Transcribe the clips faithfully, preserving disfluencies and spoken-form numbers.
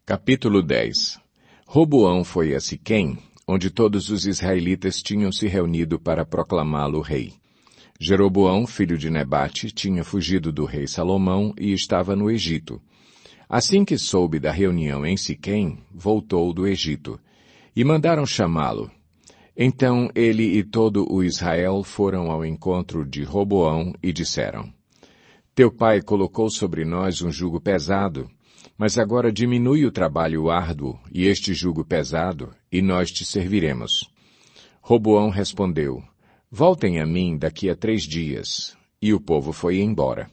Capítulo dez. Roboão foi a Siquém, onde todos os israelitas tinham se reunido para proclamá-lo rei. Jeroboão, filho de Nebate, tinha fugido do rei Salomão e estava no Egito. Assim que soube da reunião em Siquém, voltou do Egito. E mandaram chamá-lo. Então ele e todo o Israel foram ao encontro de Roboão e disseram: Teu pai colocou sobre nós um jugo pesado, mas agora diminui o trabalho árduo e este jugo pesado, e nós te serviremos. Roboão respondeu: Voltem a mim daqui a três dias. E o povo foi embora.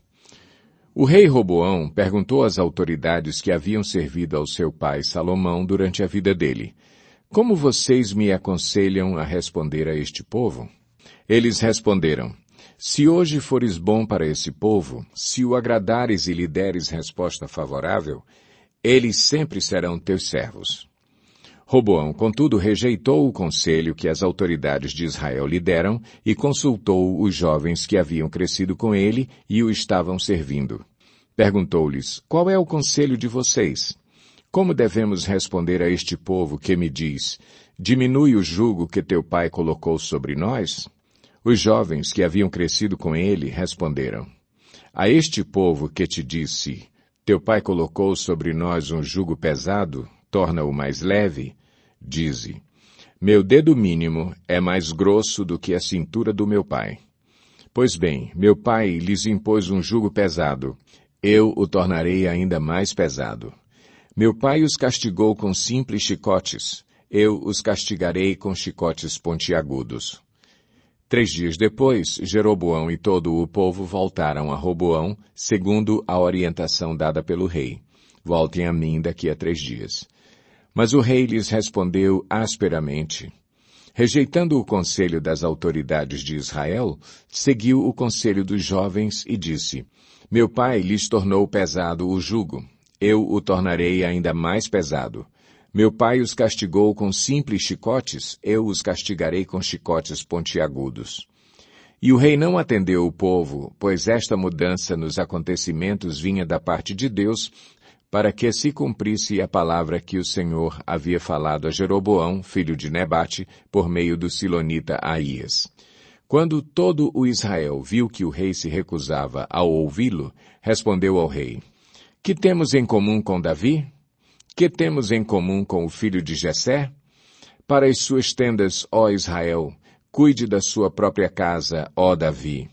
O rei Roboão perguntou às autoridades que haviam servido ao seu pai Salomão durante a vida dele: Como vocês me aconselham a responder a este povo? Eles responderam: Se hoje fores bom para esse povo, se o agradares e lhe deres resposta favorável, eles sempre serão teus servos. Roboão, contudo, rejeitou o conselho que as autoridades de Israel lhe deram e consultou os jovens que haviam crescido com ele e o estavam servindo. Perguntou-lhes: Qual é o conselho de vocês? Como devemos responder a este povo que me diz: Diminui o jugo que teu pai colocou sobre nós? Os jovens que haviam crescido com ele responderam: A este povo que te disse: Teu pai colocou sobre nós um jugo pesado, torna-o mais leve, dize: Meu dedo mínimo é mais grosso do que a cintura do meu pai. Pois bem, meu pai lhes impôs um jugo pesado, eu o tornarei ainda mais pesado. Meu pai os castigou com simples chicotes, eu os castigarei com chicotes pontiagudos. Três dias depois, Jeroboão e todo o povo voltaram a Roboão, segundo a orientação dada pelo rei. Voltem a mim daqui a três dias. Mas o rei lhes respondeu asperamente. Rejeitando o conselho das autoridades de Israel, seguiu o conselho dos jovens e disse: Meu pai lhes tornou pesado o jugo, eu o tornarei ainda mais pesado. Meu pai os castigou com simples chicotes, eu os castigarei com chicotes pontiagudos. E o rei não atendeu o povo, pois esta mudança nos acontecimentos vinha da parte de Deus, para que se cumprisse a palavra que o Senhor havia falado a Jeroboão, filho de Nebate, por meio do silonita Aías. Quando todo o Israel viu que o rei se recusava a ouvi-lo, respondeu ao rei: Que temos em comum com Davi? Que temos em comum com o filho de Jessé? Para as suas tendas, ó Israel, cuide da sua própria casa, ó Davi.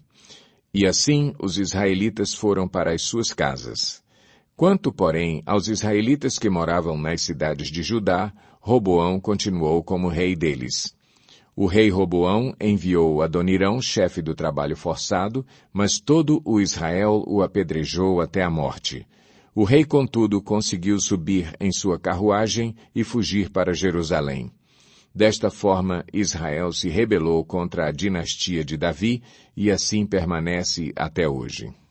E assim os israelitas foram para as suas casas. Quanto, porém, aos israelitas que moravam nas cidades de Judá, Roboão continuou como rei deles. O rei Roboão enviou Adonirão, chefe do trabalho forçado, mas todo o Israel o apedrejou até a morte. O rei, contudo, conseguiu subir em sua carruagem e fugir para Jerusalém. Desta forma, Israel se rebelou contra a dinastia de Davi e assim permanece até hoje.